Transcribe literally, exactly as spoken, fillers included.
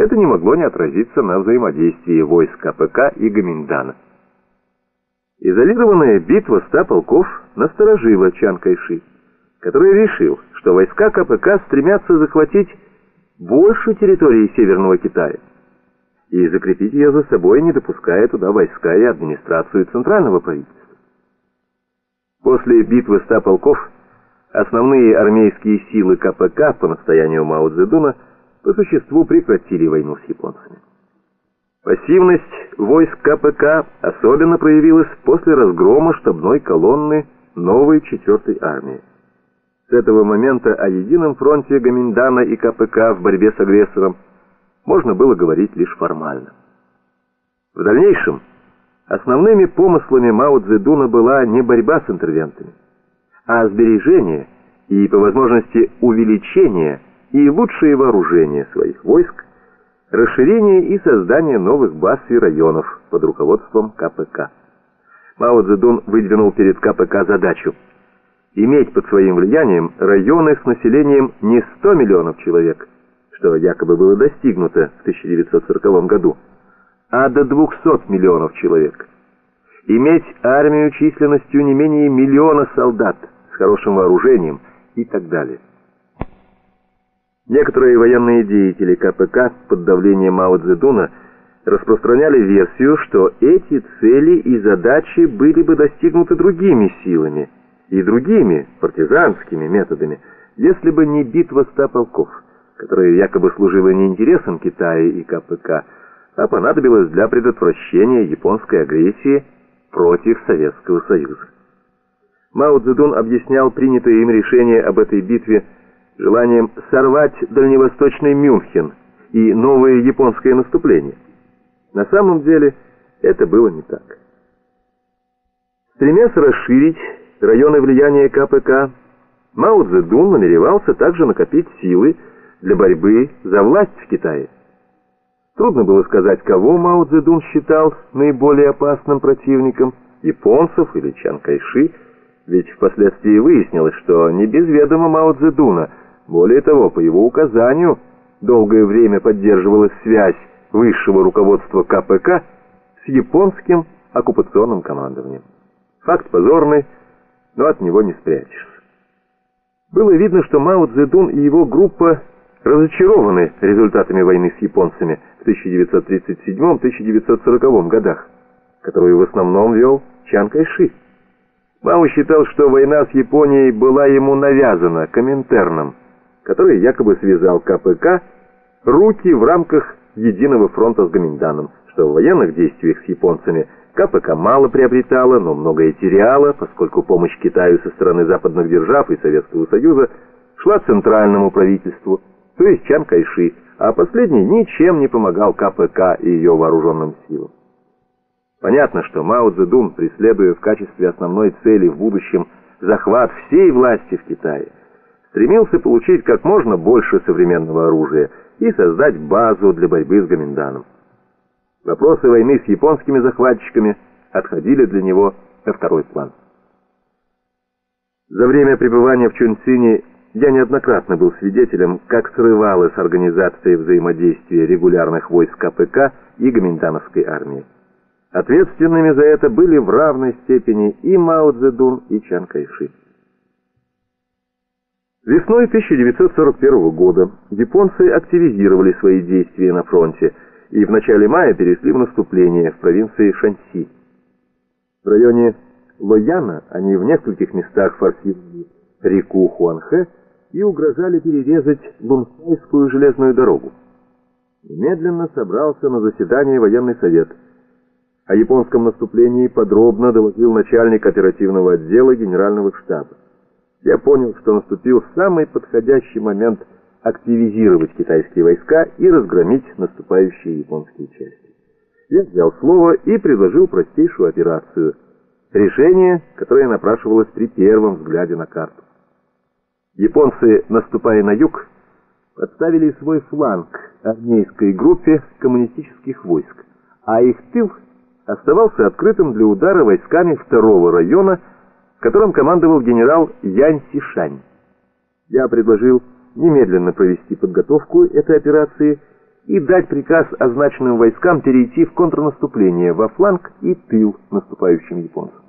это не могло не отразиться на взаимодействии войск КПК и Гоминдана. Изолированная битва ста полков насторожила Чан Кайши, который решил, что войска КПК стремятся захватить больше территории Северного Китая и закрепить ее за собой, не допуская туда войска и администрацию центрального правительства. После битвы ста полков основные армейские силы КПК по настоянию Мао Цзэдуна по существу прекратили войну с японцами. Пассивность войск КПК особенно проявилась после разгрома штабной колонны новой четвертой армии. С этого момента о едином фронте Гоминдана и КПК в борьбе с агрессором можно было говорить лишь формально. В дальнейшем основными помыслами Мао Цзэдуна была не борьба с интервентами, а сбережение и, по возможности, увеличение и лучшее вооружение своих войск, расширение и создание новых баз и районов под руководством КПК. Мао Цзэдун выдвинул перед КПК задачу иметь под своим влиянием районы с населением не сто миллионов человек, что якобы было достигнуто в тысяча девятьсот сороковом году, а до двухсот миллионов человек. Иметь армию численностью не менее миллиона солдат с хорошим вооружением и так далее. Некоторые военные деятели КПК под давлением Мао Цзэдуна распространяли версию, что эти цели и задачи были бы достигнуты другими силами и другими партизанскими методами, если бы не битва ста полков, которая якобы служила не интересам Китая и КПК, а понадобилась для предотвращения японской агрессии против Советского Союза. Мао Цзэдун объяснял принятое им решение об этой битве желанием сорвать дальневосточный Мюнхен и новое японское наступление. На самом деле это было не так. Стремясь расширить районы влияния КПК, Мао Цзэдун намеревался также накопить силы для борьбы за власть в Китае. Трудно было сказать, кого Мао Цзэдун считал наиболее опасным противником, японцев или Чан Кайши, ведь впоследствии выяснилось, что не без ведома Мао Цзэдуна, более того, по его указанию, долгое время поддерживалась связь высшего руководства КПК с японским оккупационным командованием. Факт позорный, но от него не спрячешься. Было видно, что Мао Цзэдун и его группа разочарованы результатами войны с японцами в тысяча девятьсот тридцать седьмом — тысяча девятьсот сороковом годах, которую в основном вел Чан Кайши. Мао считал, что война с Японией была ему навязана Коминтерном, который якобы связал КПК руки в рамках единого фронта с Гоминданом, что в военных действиях с японцами КПК мало приобретала, но многое теряла, поскольку помощь Китаю со стороны западных держав и Советского Союза шла центральному правительству, то есть Чан Кайши, а последний ничем не помогал КПК и ее вооруженным силам. Понятно, что Мао Цзэдун, преследуя в качестве основной цели в будущем захват всей власти в Китае, стремился получить как можно больше современного оружия и создать базу для борьбы с Гоминданом. Вопросы войны с японскими захватчиками отходили для него на второй план. За время пребывания в Чунцине я неоднократно был свидетелем, как срывалась организация взаимодействия регулярных войск КПК и гоминдановской армии. Ответственными за это были в равной степени и Мао Цзэдун, и Чан Кайши. Весной тысяча девятьсот сорок первого года японцы активизировали свои действия на фронте и в начале мая перешли в наступление в провинции Шаньси. В районе Лояна они в нескольких местах форсировали реку Хуанхэ и угрожали перерезать Лунхайскую железную дорогу. Немедленно собрался на заседание военный совет. О японском наступлении подробно доложил начальник оперативного отдела генерального штаба. Я понял, что наступил самый подходящий момент активизировать китайские войска и разгромить наступающие японские части. Я взял слово и предложил простейшую операцию, решение, которое напрашивалось при первом взгляде на карту. Японцы, наступая на юг, подставили свой фланг армейской группе коммунистических войск, а их тыл оставался открытым для удара войсками второго района, которым командовал генерал Янь Сишань. Я предложил немедленно провести подготовку этой операции и дать приказ означенным войскам перейти в контрнаступление во фланг и тыл наступающим японцам.